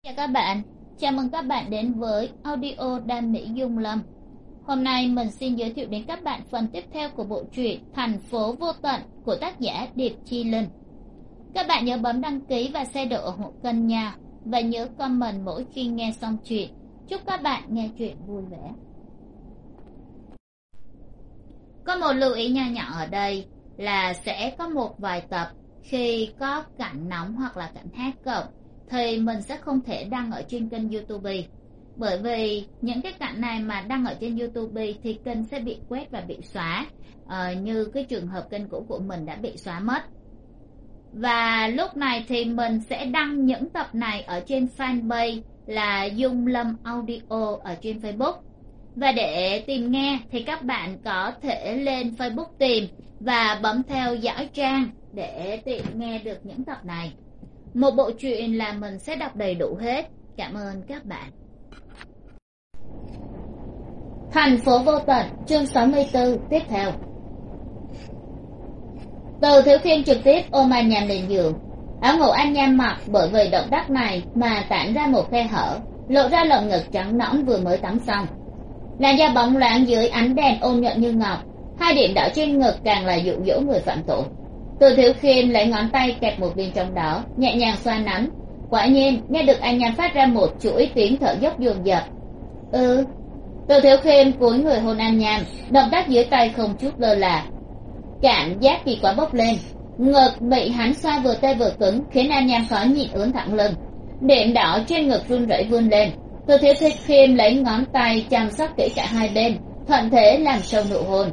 Chào các bạn, chào mừng các bạn đến với audio Đam Mỹ Dung Lâm. Hôm nay mình xin giới thiệu đến các bạn phần tiếp theo của bộ truyện Thành phố vô tận của tác giả Điệp Chi Linh. Các bạn nhớ bấm đăng ký và share độ ủng hộ kênh nha, và nhớ comment mỗi khi nghe xong chuyện. Chúc các bạn nghe chuyện vui vẻ. Có một lưu ý nho nhỏ ở đây là sẽ có một vài tập khi có cảnh nóng hoặc là cảnh hát cộng thì mình sẽ không thể đăng ở trên kênh YouTube, bởi vì những cái cảnh này mà đăng ở trên YouTube thì kênh sẽ bị quét và bị xóa, như cái trường hợp kênh cũ của mình đã bị xóa mất. Và lúc này thì mình sẽ đăng những tập này ở trên fanpage là Dung Lâm Audio ở trên Facebook. Và để tìm nghe thì các bạn có thể lên Facebook tìm và bấm theo dõi trang để tiện nghe được những tập này. Một bộ truyện là mình sẽ đọc đầy đủ hết. Cảm ơn các bạn. Thành phố vô tận, chương 64 tiếp theo. Từ Thiếu Khiêm trực tiếp ôm An Nham lên giường. Áo ngủ An Nham mặc bởi vì động tác này mà tản ra một khe hở, lộ ra lồng ngực trắng nõn vừa mới tắm xong. Làn da bóng loáng dưới ánh đèn ôn nhuận như ngọc, hai điểm đỏ trên ngực càng là dụ dỗ người phạm tội. Từ Thiếu Khiêm lấy ngón tay kẹp một viên trong đó, nhẹ nhàng xoa nắn. Quả nhiên nghe được An Nham phát ra một chuỗi tiếng thở dốc dồn dập. Từ Thiếu Khiêm cúi người hôn An Nham, động tác dưới tay không chút lơ là. Cảm giác kỳ quá bốc lên, ngực bị hắn xoa vừa tê vừa cứng khiến An Nham khó nhịn ướn thẳng lưng. Điểm đỏ trên ngực run rẩy vươn lên. Từ Thiếu Khiêm lấy ngón tay chăm sóc kỹ cả hai bên, thuận thế làm sâu nụ hôn.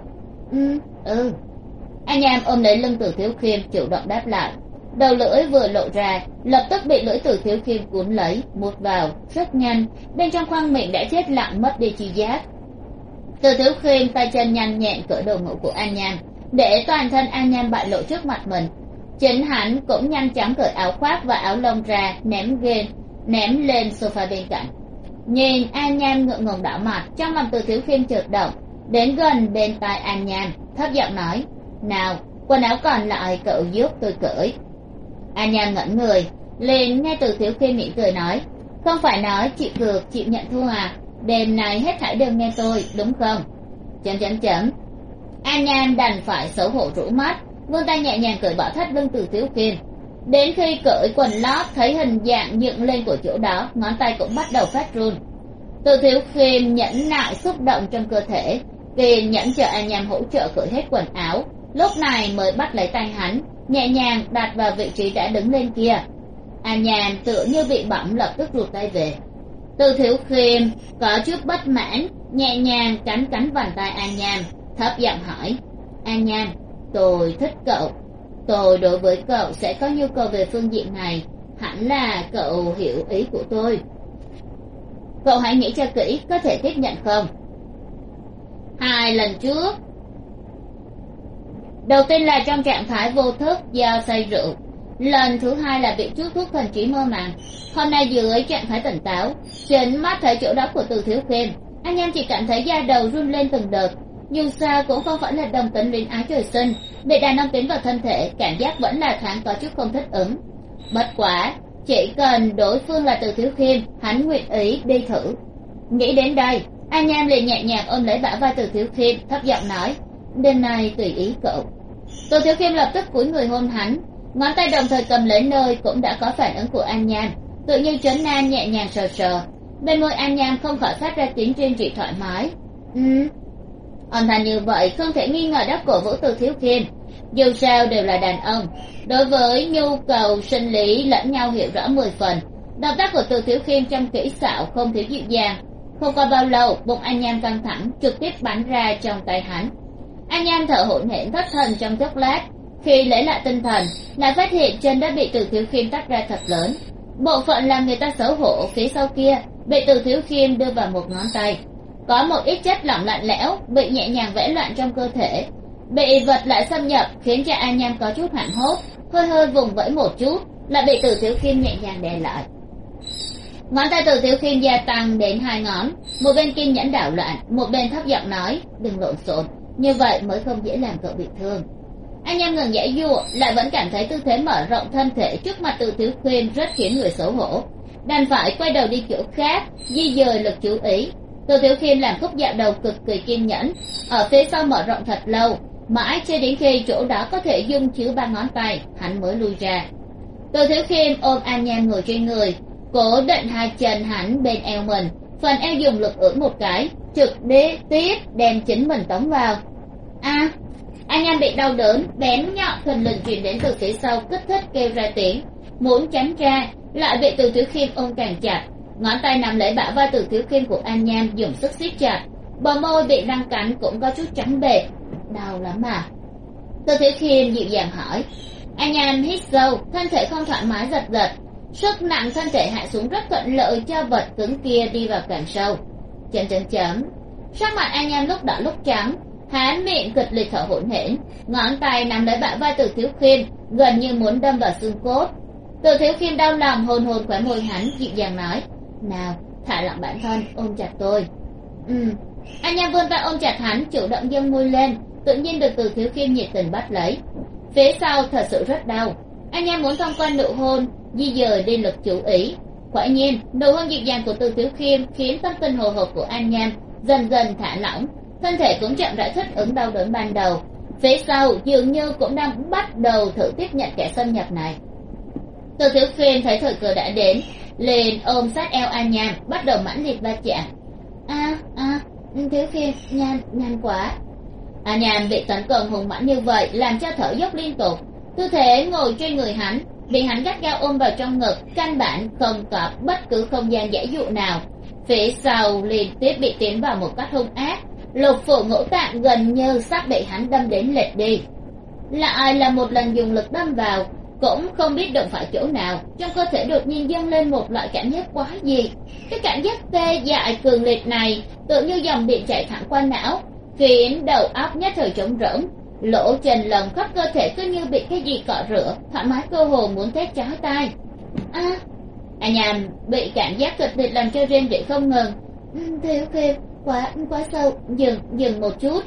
An Nham ôm lấy lưng Từ Thiếu Khiêm chủ động đáp lại. Đầu lưỡi vừa lộ ra, lập tức bị lưỡi Từ Thiếu Khiêm cuốn lấy, mút vào rất nhanh, bên trong khoang miệng đã chết lặng mất đi chi giác. Từ Thiếu Khiêm tay chân nhanh nhẹn cởi đồ ngủ của An Nham, để toàn thân An Nham bại lộ trước mặt mình. Chính hắn cũng nhanh chóng cởi áo khoác và áo lông ra, ném lên sofa bên cạnh. Nhìn An Nham ngượng ngùng đỏ mặt, trong lòng Từ Thiếu Khiêm chợt động, đến gần bên tai An Nham, thấp giọng nói: "Nào, quần áo còn lại cậu giúp tôi cởi." An Nham ngẩn người, liền nghe Từ Thiếu Khiêm mỉm cười nói: "Không phải nói chịu cược chịu nhận thua à? Đêm nay hết thảy đều nghe tôi, đúng không?" An Nham đành phải xấu hổ rũ mắt, vươn tay nhẹ nhàng cởi bỏ thắt lưng Từ Thiếu Khiêm. Đến khi cởi quần lót thấy hình dạng dựng lên của chỗ đó, ngón tay cũng bắt đầu phát run. Từ Thiếu Khiêm nhẫn nại xúc động trong cơ thể, kiên nhẫn chờ An Nham hỗ trợ cởi hết quần áo, lúc này mới bắt lấy tay hắn, nhẹ nhàng đặt vào vị trí đã đứng lên kia. An Nham tựa như bị bỏng lập tức rụt tay về. Từ Thiếu Khiêm có chút bất mãn, nhẹ nhàng cắn vành tay An Nham, thấp giọng hỏi: "An Nham, tôi thích cậu. Tôi đối với cậu sẽ có nhu cầu về phương diện này, hẳn là cậu hiểu ý của tôi. Cậu hãy nghĩ cho kỹ, có thể tiếp nhận không?" Hai lần trước, đầu tiên là trong trạng thái vô thức do say rượu, lần thứ hai là bị chút thuốc thần trí mơ màng. Hôm nay dưới trạng thái tỉnh táo, chính mắt thấy chỗ đó của Từ Thiếu Khiêm, An Nham chỉ cảm thấy da đầu run lên từng đợt. Dù sao cũng không phải là đồng tính luyến ái trời sinh, bị đàn ông tiến vào thân thể, cảm giác vẫn là thoáng có chút không thích ứng. Bất quá chỉ cần đối phương là Từ Thiếu Khiêm, hắn nguyện ý đi thử. Nghĩ đến đây, An Nham liền nhẹ nhàng ôm lấy bả vai Từ Thiếu Khiêm, thấp giọng nói: "Đêm nay tùy ý cậu." Từ Thiếu Khiêm lập tức cúi người hôn hắn, ngón tay đồng thời cầm lấy nơi cũng đã có phản ứng của An Nham, tự như trấn an nhẹ nhàng sờ sờ. Bên môi An Nham không khỏi phát ra tiếng rên rỉ thoải mái. Âm thanh như vậy không thể nghi ngờ đã cổ vũ Từ Thiếu Khiêm. Dù sao đều là đàn ông, đối với nhu cầu sinh lý lẫn nhau hiểu rõ 10 phần. Động tác của Từ Thiếu Khiêm trong kỹ xảo không thiếu dịu dàng. Không qua bao lâu, bụng An Nham căng thẳng trực tiếp bắn ra trong tay hắn. An Nham thở hổn hển thất thần trong chốc lát, khi lấy lại tinh thần lại phát hiện chân đã bị Từ Thiếu Khiêm tách ra thật lớn. Bộ phận làm người ta xấu hổ phía sau kia bị Từ Thiếu Khiêm đưa vào một ngón tay, có một ít chất lỏng lạnh lẽo bị nhẹ nhàng vẽ loạn trong cơ thể, bị vật lại xâm nhập khiến cho An Nham có chút hoảng hốt, hơi vùng vẫy một chút, lại bị Từ Thiếu Khiêm nhẹ nhàng đè lại. Ngón tay Từ Thiếu Khiêm gia tăng đến 2 ngón, một bên kiên nhẫn đảo loạn, một bên thấp giọng nói: "Đừng lộn xộn, như vậy mới không dễ làm cậu bị thương." An Nham ngừng giãy giụa, lại vẫn cảm thấy tư thế mở rộng thân thể trước mặt Từ Thiếu Khiêm rất khiến người xấu hổ. đành phải quay đầu đi chỗ khác di dời lực chú ý. Từ Thiếu Khiêm làm khúc dạo đầu cực kỳ kiên nhẫn, ở phía sau mở rộng thật lâu, mãi cho đến khi chỗ đó có thể dung chứa 3 ngón tay, hắn mới lui ra. Từ Thiếu Khiêm ôm An Nham ngồi trên người, cố định 2 chân hắn bên eo mình, phần eo dùng lực ưỡn một cái, trực tiếp đem chính mình tống vào. An Nham bị đau đớn bén nhọn thình lình truyền đến từ phía sau, kích thích kêu ra tiếng, muốn tránh ra lại bị Từ Thiếu Khiêm ôm càng chặt. Ngón tay nắm lấy bả vai Từ Thiếu Khiêm của An Nham dùng sức siết chặt, bờ môi bị răng cắn cũng có chút trắng bệch. Đau lắm à? Từ Thiếu Khiêm dịu dàng hỏi. An Nham hít sâu, thân thể không thoải mái giật giật, sức nặng thân thể hạ xuống rất thuận lợi cho vật cứng kia đi vào càng sâu. Chấm. Sắc mặt An Nham lúc đỏ lúc trắng, hắn miệng kịch liệt thở hổn hển, ngón tay nắm lấy bả vai Từ Thiếu Khiêm gần như muốn đâm vào xương cốt. Từ Thiếu Khiêm đau lòng hôn khóe môi hắn, dịu dàng nói, nào thả lỏng bản thân, ôm chặt tôi. An Nham vươn tay ôm chặt hắn, chủ động dâng môi lên, tự nhiên được Từ Thiếu Khiêm nhiệt tình bắt lấy. Phía sau thật sự rất đau, An Nham muốn thông qua nụ hôn di dời đi lực chú ý. Quả nhiên nụ hôn dịu dàng của Từ Thiếu Khiêm khiến tâm tình hồi hộp của An Nham dần dần thả lỏng, thân thể cũng chậm rãi thích ứng đau đớn ban đầu. Phía sau dường như cũng đang bắt đầu thử tiếp nhận kẻ xâm nhập này. Từ Thiếu Khiêm thấy thời cơ đã đến, liền ôm sát eo An Nham, bắt đầu mãnh liệt va chạm. Thiếu Khiêm, nhanh quá. An Nham bị tấn công hùng mãnh như vậy làm cho thở dốc liên tục, tư thế ngồi trên người hắn bị hắn gắt gao ôm vào trong ngực, căn bản không có bất cứ không gian giải dụ nào. Phía sau liên tiếp bị tiến vào một cách hung ác, lục phủ ngũ tạng gần như sắp bị hắn đâm đến lệch đi. Lại là một lần dùng lực đâm vào, cũng không biết đụng phải chỗ nào, trong cơ thể đột nhiên dâng lên một loại cảm giác quá dị. Cái cảm giác tê dại cường liệt này tự như dòng điện chạy thẳng qua não, khiến đầu óc nhất thời trống rỗng, lỗ chân lồng khắp cơ thể cứ như bị cái gì cọ rửa, thoải mái cơ hồ muốn thét chói tai. An Nham bị cảm giác kịch liệt làm cho rên rỉ không ngừng. Thiếu Khiêm, quá sâu, dừng một chút.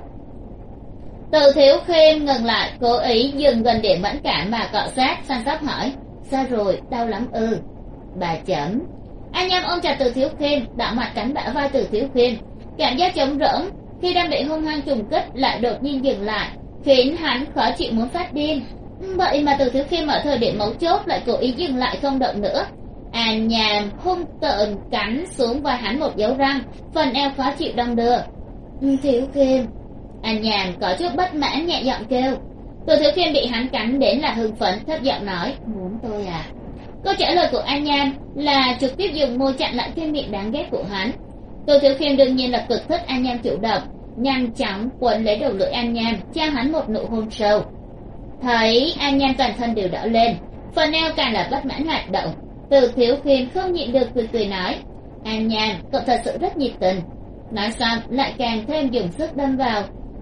Từ Thiếu Khiêm ngừng lại, cố ý dừng gần điểm mẫn cảm mà cọ sát, săn sóc hỏi, sao rồi, đau lắm ư? 3 chấm. An Nham ôm chặt Từ Thiếu Khiêm, đảo mặt cắn bả vai Từ Thiếu Khiêm, cảm giác trống rỗng khi đang bị hung hăng trùng kích lại đột nhiên dừng lại, khiến hắn khó chịu muốn phát điên. Vậy mà Từ Thiếu Khiêm ở thời điểm mấu chốt lại cố ý dừng lại không động nữa. An Nham hung tợn cắn xuống vai hắn một dấu răng, phần eo khó chịu đong đưa. Thiếu Khiêm. An Nham có chút bất mãn nhẹ giọng kêu. Từ Thiếu Khiêm bị hắn cắn đến là hưng phấn, thấp giọng nói, muốn tôi à? Câu trả lời của An Nham là trực tiếp dùng môi chặn lại cái miệng đáng ghét của hắn. Từ Thiếu Khiêm đương nhiên là cực thích An Nham chủ động, nhanh chóng quấn lấy đầu lưỡi An Nham, trao hắn một nụ hôn sâu. Thấy An Nham toàn thân đều đỏ lên, phần eo càng là bất mãn hoạt động. Từ Thiếu Khiêm không nhịn được cười nói, An Nham, cậu thật sự rất nhiệt tình. Nói xong lại càng thêm dùng sức đâm vào.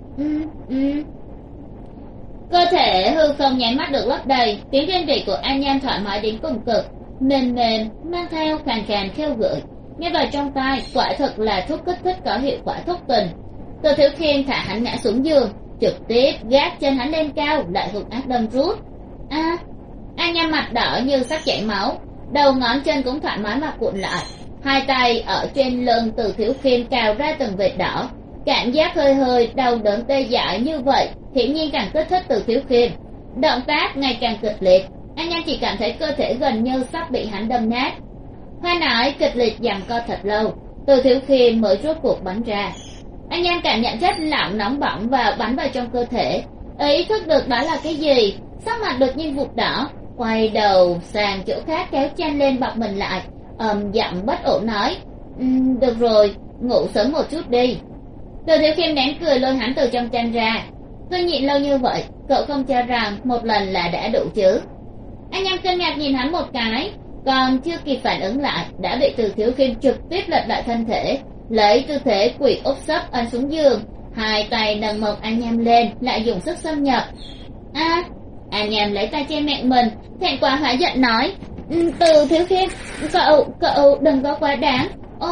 Cơ thể hư không nháy mắt được lấp đầy, tiếng rên rỉ của An Nham thoải mái đến cùng cực, mềm mang theo khàn khêu gợi, nghe vào trong tai quả thực là thuốc kích thích có hiệu quả thúc tình. Từ Thiếu Khiêm thả hắn ngã xuống giường, trực tiếp gác chân hắn lên cao, lại hung ác đâm rút. An Nham mặt đỏ như sắp chảy máu, đầu ngón chân cũng thoải mái mà cuộn lại, hai tay ở trên lưng Từ Thiếu Khiêm cào ra từng vệt đỏ. Cảm giác hơi đau đớn tê dại như vậy hiển nhiên càng kích thích Từ Thiếu Khiêm, động tác ngày càng kịch liệt. An Nham chỉ cảm thấy cơ thể gần như sắp bị hắn đâm nát. Hoa nải kịch liệt giằng co thật lâu, Từ Thiếu Khiêm mới rốt cuộc bắn ra. An Nham cảm nhận chất lỏng nóng bỏng bắn vào trong cơ thể, ý thức được đó là cái gì, sắc mặt đột nhiên vụt đỏ, quay đầu sang chỗ khác kéo chăn lên bọc mình lại, giọng bất ổn nói, được rồi, ngủ sớm một chút đi. Từ Thiếu Khiêm nén cười lôi hắn từ trong chăn ra. Tôi nhịn lâu như vậy, cậu không cho rằng một lần là đã đủ chứ? An Nham kinh ngạc nhìn hắn một cái, còn chưa kịp phản ứng lại đã bị Từ Thiếu Khiêm trực tiếp lật lại thân thể, lấy tư thế quỳ úp sấp ấn xuống giường, hai tay nâng mông An Nham lên, lại dùng sức xâm nhập. An Nham lấy tay che miệng mình, thẹn quá hóa giận nói, Từ Thiếu Khiêm, cậu đừng có quá đáng.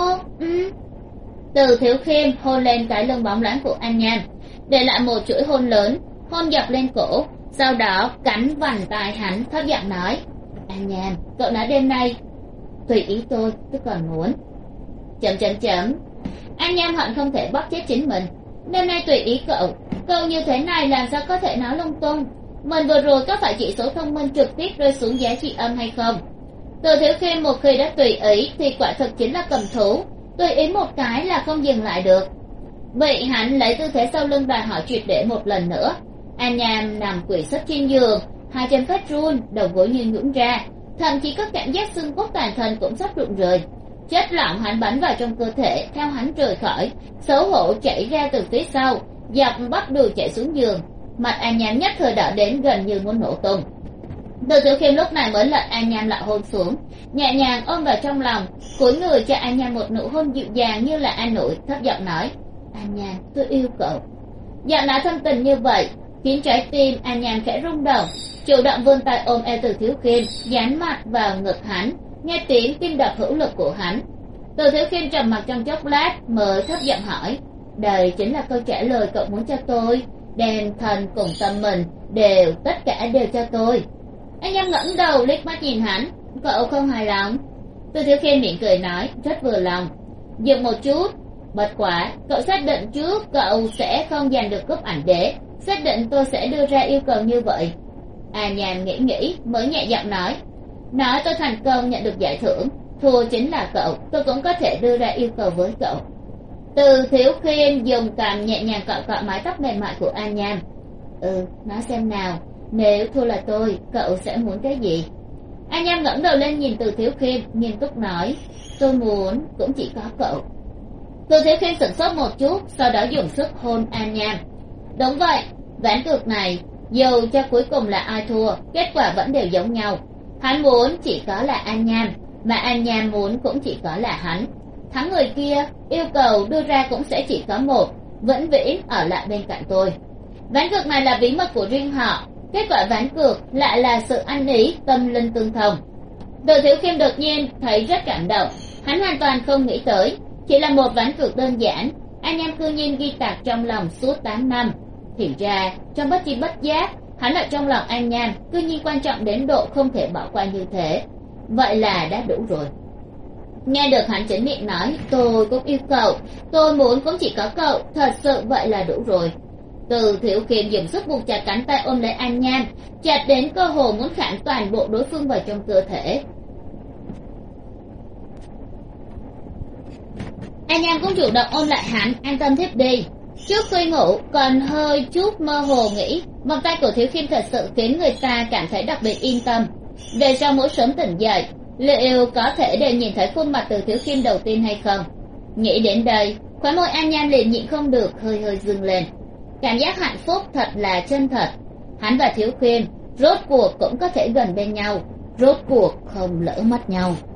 Từ Thiếu Khiêm hôn lên cái lưng bóng loáng của An Nham, để lại một chuỗi hôn lớn, hôn dọc lên cổ, sau đó cắn vành tai hắn, thấp giọng nói, An Nham, cậu nói đêm nay tùy ý tôi còn muốn chấm. An Nham hận không thể bóp chết chính mình. Đêm nay tùy ý cậu như thế này làm sao có thể nói lung tung. Mình vừa rồi có phải chỉ số thông minh trực tiếp rơi xuống giá trị âm hay không? Từ Thiếu Khiêm một khi đã tùy ý thì quả thực chính là cầm thú, tùy ý một cái là không dừng lại được. Bị hắn lấy tư thế sau lưng đòi hỏi triệt để một lần nữa. An Nham nằm quỳ sấp trên giường, hai chân phát run, đầu gối như nhũn ra, thậm chí có cảm giác xương cốt toàn thân cũng sắp rụng rời. Chất lỏng hắn bắn vào trong cơ thể theo hắn rời khỏi, xấu hổ chảy ra từ phía sau, dọc bắp đùi chạy xuống giường. Mặt An Nham nhất thời đỏ đến gần như muốn nổ tung. Từ Tiểu Khiêm lúc này mới lật An Nham lại hôn xuống, nhẹ nhàng ôm vào trong lòng, cúi người cho An Nham một nụ hôn dịu dàng như là an ủi, thấp giọng nói: An Nham, tôi yêu cậu. Giọng nói thân tình như vậy khiến trái tim An Nham khẽ rung động, chủ động vươn tay ôm eo Từ Thiếu Khiêm, dán mặt vào ngực hắn, nghe tiếng tim đập hữu lực của hắn. Từ Thiếu Khiêm trầm mặc trong chốc lát mới thấp giọng hỏi: đây chính là câu trả lời cậu muốn cho tôi, đem thân cùng tâm mình tất cả đều cho tôi. Anh Nham ngẩng đầu liếc mắt nhìn hắn: cậu không hài lòng? Từ Thiếu Khiêm mỉm cười nói: rất vừa lòng. Dừng một chút: bất quá cậu xác định trước cậu sẽ không giành được cúp ảnh đế, xác định tôi sẽ đưa ra yêu cầu như vậy? An Nham nghĩ mới nhẹ giọng nói: nói tôi thành công nhận được giải thưởng, thua chính là cậu, tôi cũng có thể đưa ra yêu cầu với cậu. Từ Thiếu Khiêm dùng cằm nhẹ nhàng cọ mái tóc mềm mại của An Nham. Nói xem nào, nếu thua là tôi, cậu sẽ muốn cái gì? An Nham ngẩng đầu lên nhìn Từ Thiếu Khiêm, nghiêm túc nói: tôi muốn cũng chỉ có cậu. Từ Thiếu Khiêm sửng sốt một chút, sau đó dùng sức hôn An Nham. Đúng vậy, ván cược này dù cho cuối cùng là ai thua, kết quả vẫn đều giống nhau. Hắn muốn chỉ có là An Nham, mà An Nham muốn cũng chỉ có là hắn. Thắng người kia, yêu cầu đưa ra cũng sẽ chỉ có một: vĩnh viễn ở lại bên cạnh tôi. Ván cược này là bí mật của riêng họ, kết quả ván cược lại là sự ăn ý tâm linh tương thông. Từ Thiếu Khiêm đột nhiên thấy rất cảm động, hắn hoàn toàn không nghĩ tới chỉ là một ván cược đơn giản, An Nham cư nhiên ghi tạc trong lòng suốt 8 năm. Thì ra trong bất chi bất giác, hắn ở trong lòng An Nham cư nhiên quan trọng đến độ không thể bỏ qua như thế. Vậy là đã đủ rồi. Nghe được hắn chính miệng nói: tôi cũng yêu cậu, tôi muốn cũng chỉ có cậu, thật sự vậy là đủ rồi. Từ Thiếu Khiêm dùng sức buộc chặt cánh tay ôm lấy An Nham, chặt đến cơ hồ muốn khảm toàn bộ đối phương vào trong cơ thể. An Nham cũng chủ động ôm lại hắn, an tâm thiếp đi. Trước khi ngủ còn hơi chút mơ hồ nghĩ, vòng tay của Thiếu Khiêm thật sự khiến người ta cảm thấy đặc biệt yên tâm. Về sau mỗi sớm tỉnh dậy, liệu có thể để nhìn thấy khuôn mặt Từ Thiếu Khiêm đầu tiên hay không? Nghĩ đến đây, khóe môi An Nham liền nhịn không được hơi dương lên. Cảm giác hạnh phúc thật là chân thật. Hắn và Thiếu Khiêm rốt cuộc cũng có thể gần bên nhau, rốt cuộc không lỡ mất nhau.